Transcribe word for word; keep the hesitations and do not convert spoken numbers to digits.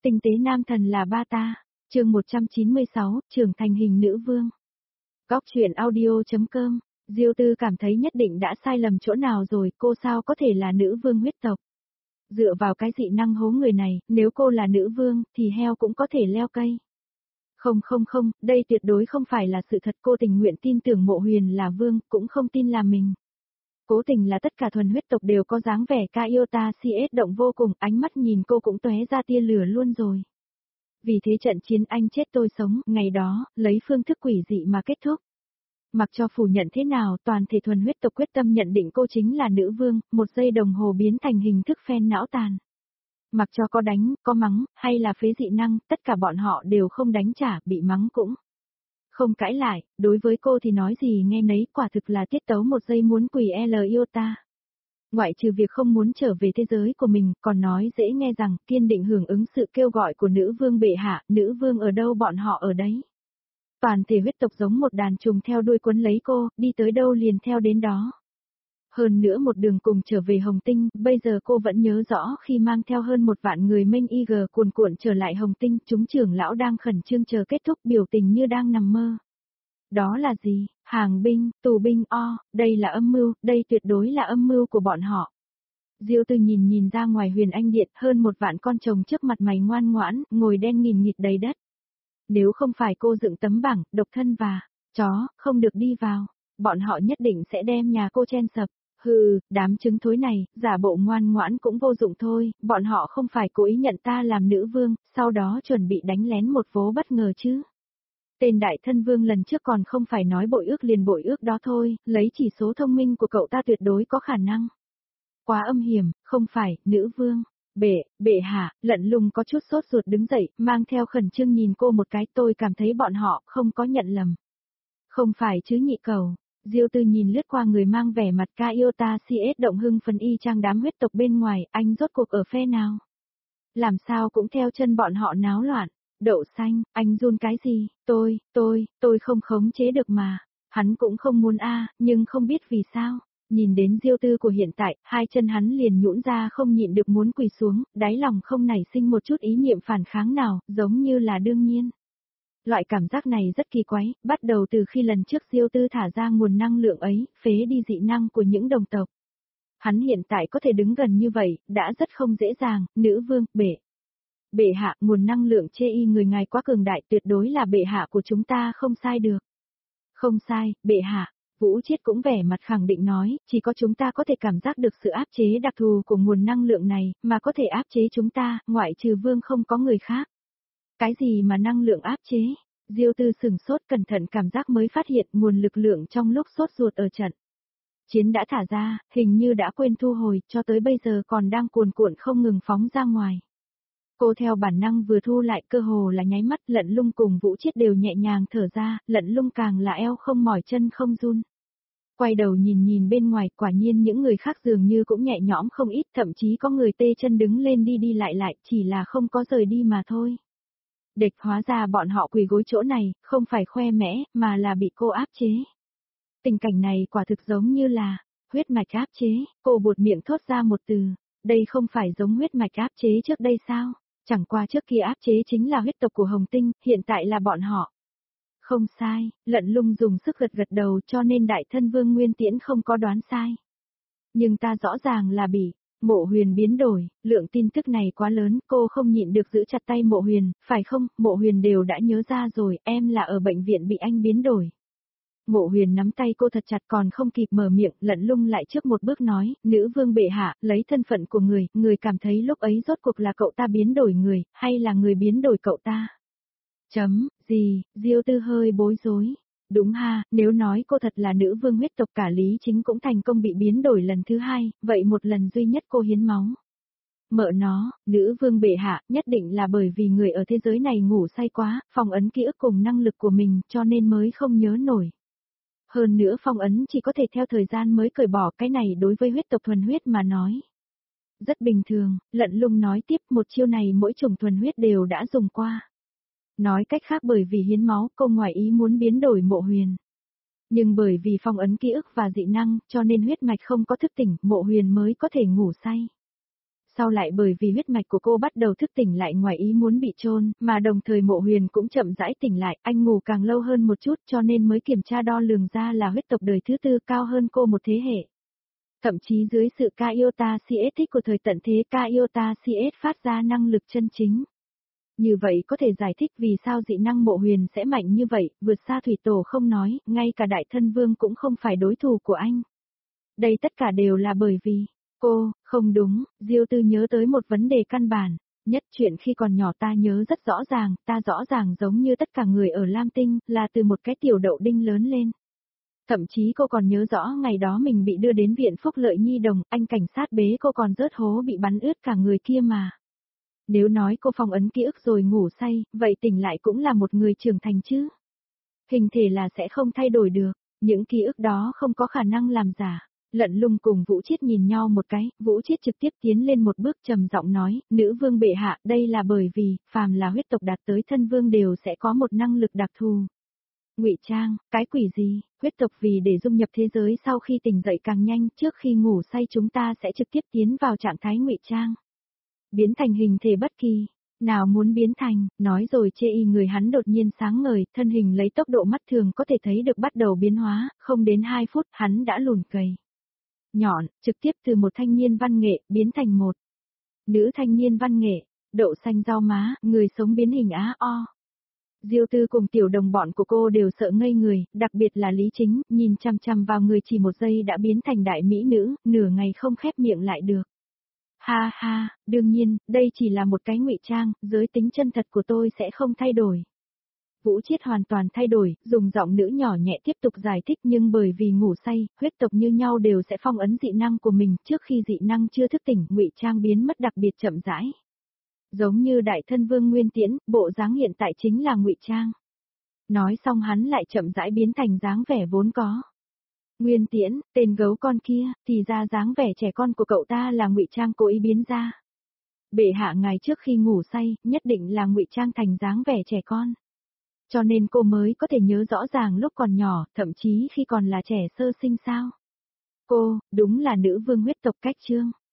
Tinh tế nam thần là ba ta. Chương một trăm chín mươi sáu, trưởng thành hình nữ vương. Góc truyện audio chấm com. Diêu Tư cảm thấy nhất định đã sai lầm chỗ nào rồi, cô sao có thể là nữ vương huyết tộc. Dựa vào cái dị năng hố người này, nếu cô là nữ vương, thì heo cũng có thể leo cây. Không không không, đây tuyệt đối không phải là sự thật, cô tình nguyện tin tưởng Mộ Huyền là vương, cũng không tin là mình. Cố tình là tất cả thuần huyết tộc đều có dáng vẻ ca yêu ta si ết động vô cùng, ánh mắt nhìn cô cũng tóe ra tia lửa luôn rồi. Vì thế trận chiến anh chết tôi sống, ngày đó, lấy phương thức quỷ dị mà kết thúc. Mặc cho phủ nhận thế nào, toàn thể thuần huyết tộc quyết tâm nhận định cô chính là nữ vương, một giây đồng hồ biến thành hình thức phen não tàn. Mặc cho có đánh, có mắng, hay là phế dị năng, tất cả bọn họ đều không đánh trả, bị mắng cũng không cãi lại, đối với cô thì nói gì nghe nấy, quả thực là tiết tấu một giây muốn quỳ L yêu ta. Ngoại trừ việc không muốn trở về thế giới của mình, còn nói dễ nghe rằng, kiên định hưởng ứng sự kêu gọi của nữ vương bệ hạ, nữ vương ở đâu bọn họ ở đấy. Toàn thể huyết tộc giống một đàn trùng theo đuôi quấn lấy cô, đi tới đâu liền theo đến đó. Hơn nữa một đường cùng trở về Hồng Tinh, bây giờ cô vẫn nhớ rõ khi mang theo hơn một vạn người mênh y gờ cuồn cuộn trở lại Hồng Tinh, chúng trưởng lão đang khẩn trương chờ kết thúc, biểu tình như đang nằm mơ. Đó là gì? Hàng binh, tù binh o, đây là âm mưu, đây tuyệt đối là âm mưu của bọn họ. Diêu Tư nhìn nhìn ra ngoài Huyền Anh Điện, hơn một vạn con trồng trước mặt mày ngoan ngoãn, ngồi đen nghìn nghịt đầy đất. Nếu không phải cô dựng tấm bảng, độc thân và chó, không được đi vào, bọn họ nhất định sẽ đem nhà cô chen sập. Hừ, đám trứng thối này, giả bộ ngoan ngoãn cũng vô dụng thôi, bọn họ không phải cố ý nhận ta làm nữ vương, sau đó chuẩn bị đánh lén một vố bất ngờ chứ. Tên đại thân vương lần trước còn không phải nói bội ước liền bội ước đó thôi, lấy chỉ số thông minh của cậu ta tuyệt đối có khả năng. Quá âm hiểm, không phải, nữ vương. Bệ, bệ hạ, Lận Lùng có chút sốt ruột đứng dậy, mang theo khẩn trương nhìn cô một cái, tôi cảm thấy bọn họ không có nhận lầm. Không phải chứ nhị cầu. Diêu Tư nhìn lướt qua người mang vẻ mặt ca yêu ta si ết động hưng phấn y chang đám huyết tộc bên ngoài, anh rốt cuộc ở phe nào? Làm sao cũng theo chân bọn họ náo loạn. Đậu xanh, anh run cái gì? Tôi, tôi, tôi không khống chế được mà. Hắn cũng không muốn a, nhưng không biết vì sao. Nhìn đến Diêu Tư của hiện tại, hai chân hắn liền nhũn ra không nhịn được muốn quỳ xuống, đáy lòng không nảy sinh một chút ý niệm phản kháng nào, giống như là đương nhiên. Loại cảm giác này rất kỳ quái, bắt đầu từ khi lần trước Diêu Tư thả ra nguồn năng lượng ấy, phế đi dị năng của những đồng tộc. Hắn hiện tại có thể đứng gần như vậy, đã rất không dễ dàng, nữ vương, bệ. Bệ hạ, nguồn năng lượng chê y người ngài quá cường đại, tuyệt đối là bệ hạ của chúng ta không sai được. Không sai, bệ hạ. Vũ Chiết cũng vẻ mặt khẳng định nói, chỉ có chúng ta có thể cảm giác được sự áp chế đặc thù của nguồn năng lượng này, mà có thể áp chế chúng ta, ngoại trừ vương không có người khác. Cái gì mà năng lượng áp chế? Diêu Tư sừng sốt cẩn thận cảm giác mới phát hiện nguồn lực lượng trong lúc sốt ruột ở trận. Chiến đã thả ra, hình như đã quên thu hồi, cho tới bây giờ còn đang cuồn cuộn không ngừng phóng ra ngoài. Cô theo bản năng vừa thu lại cơ hồ là nháy mắt, Lận Lung cùng Vũ Chiết đều nhẹ nhàng thở ra, Lận Lung càng là eo không mỏi chân không run. Quay đầu nhìn nhìn bên ngoài, quả nhiên những người khác dường như cũng nhẹ nhõm không ít, thậm chí có người tê chân đứng lên đi đi lại lại, chỉ là không có rời đi mà thôi. Địch hóa ra bọn họ quỳ gối chỗ này, không phải khoe mẽ, mà là bị cô áp chế. Tình cảnh này quả thực giống như là huyết mạch áp chế, cô buột miệng thốt ra một từ, đây không phải giống huyết mạch áp chế trước đây sao? Chẳng qua trước kia áp chế chính là huyết tộc của Hồng Tinh, hiện tại là bọn họ. Không sai, Lận Lung dùng sức gật gật đầu cho nên đại thân vương Nguyên Tiễn không có đoán sai. Nhưng ta rõ ràng là bị Mộ Huyền biến đổi, lượng tin tức này quá lớn, cô không nhịn được giữ chặt tay Mộ Huyền, phải không, Mộ Huyền đều đã nhớ ra rồi, em là ở bệnh viện bị anh biến đổi. Mộ Huyền nắm tay cô thật chặt còn không kịp mở miệng, Lận Lung lại trước một bước nói, nữ vương bệ hạ, lấy thân phận của người, người cảm thấy lúc ấy rốt cuộc là cậu ta biến đổi người, hay là người biến đổi cậu ta? Chấm, gì, Diêu Tư hơi bối rối. Đúng ha, nếu nói cô thật là nữ vương huyết tộc cả Lý Chính cũng thành công bị biến đổi lần thứ hai, vậy một lần duy nhất cô hiến máu. Mợ nó, nữ vương bệ hạ, nhất định là bởi vì người ở thế giới này ngủ say quá, phong ấn ký ức cùng năng lực của mình cho nên mới không nhớ nổi. Hơn nữa phong ấn chỉ có thể theo thời gian mới cởi bỏ, cái này đối với huyết tộc thuần huyết mà nói. Rất bình thường, Lận Lung nói tiếp, một chiêu này mỗi chủng thuần huyết đều đã dùng qua. Nói cách khác bởi vì hiến máu, cô ngoài ý muốn biến đổi Mộ Huyền. Nhưng bởi vì phong ấn ký ức và dị năng, cho nên huyết mạch không có thức tỉnh, Mộ Huyền mới có thể ngủ say. Sau lại bởi vì huyết mạch của cô bắt đầu thức tỉnh lại ngoài ý muốn bị chôn, mà đồng thời Mộ Huyền cũng chậm rãi tỉnh lại, anh ngủ càng lâu hơn một chút cho nên mới kiểm tra đo lường ra là huyết tộc đời thứ tư cao hơn cô một thế hệ. Thậm chí dưới sự Kaiota xê ét thích của thời tận thế Kaiota xê ét phát ra năng lực chân chính. Như vậy có thể giải thích vì sao dị năng Mộ Huyền sẽ mạnh như vậy, vượt xa thủy tổ không nói, ngay cả đại thân vương cũng không phải đối thủ của anh. Đây tất cả đều là bởi vì, cô, không đúng, Diêu Tư nhớ tới một vấn đề căn bản, nhất chuyện khi còn nhỏ ta nhớ rất rõ ràng, ta rõ ràng giống như tất cả người ở Lam Tinh, là từ một cái tiểu đậu đinh lớn lên. Thậm chí cô còn nhớ rõ ngày đó mình bị đưa đến viện phúc lợi nhi đồng, anh cảnh sát bế cô còn rớt hố bị bắn ướt cả người kia mà. Nếu nói cô phong ấn ký ức rồi ngủ say, vậy tỉnh lại cũng là một người trưởng thành chứ. Hình thể là sẽ không thay đổi được, những ký ức đó không có khả năng làm giả. Lận Lung cùng Vũ Chiết nhìn nhau một cái, Vũ Chiết trực tiếp tiến lên một bước trầm giọng nói, nữ vương bệ hạ, đây là bởi vì, phàm là huyết tộc đạt tới thân vương đều sẽ có một năng lực đặc thù. Ngụy trang, cái quỷ gì, huyết tộc vì để dung nhập thế giới sau khi tỉnh dậy càng nhanh, trước khi ngủ say chúng ta sẽ trực tiếp tiến vào trạng thái ngụy trang. Biến thành hình thể bất kỳ, nào muốn biến thành, nói rồi chê y người hắn đột nhiên sáng ngời, thân hình lấy tốc độ mắt thường có thể thấy được bắt đầu biến hóa, không đến hai phút hắn đã lùn cầy. Nhọn, trực tiếp từ một thanh niên văn nghệ, biến thành một nữ thanh niên văn nghệ, đậu xanh rau má, người sống biến hình á o. Diêu Tư cùng tiểu đồng bọn của cô đều sợ ngây người, đặc biệt là Lý Chính, nhìn chăm chăm vào người chỉ một giây đã biến thành đại mỹ nữ, nửa ngày không khép miệng lại được. Ha ha, đương nhiên, đây chỉ là một cái ngụy trang, giới tính chân thật của tôi sẽ không thay đổi. Vũ Chiết hoàn toàn thay đổi, dùng giọng nữ nhỏ nhẹ tiếp tục giải thích nhưng bởi vì ngủ say, huyết tộc như nhau đều sẽ phong ấn dị năng của mình, trước khi dị năng chưa thức tỉnh, ngụy trang biến mất đặc biệt chậm rãi. Giống như đại thân vương Nguyên Tiễn, bộ dáng hiện tại chính là ngụy trang. Nói xong hắn lại chậm rãi biến thành dáng vẻ vốn có. Nguyên Tiễn, tên gấu con kia, thì ra dáng vẻ trẻ con của cậu ta là ngụy trang cố ý biến ra. Bệ hạ ngài trước khi ngủ say, nhất định là ngụy trang thành dáng vẻ trẻ con. Cho nên cô mới có thể nhớ rõ ràng lúc còn nhỏ, thậm chí khi còn là trẻ sơ sinh sao. Cô, đúng là nữ vương huyết tộc cách chương.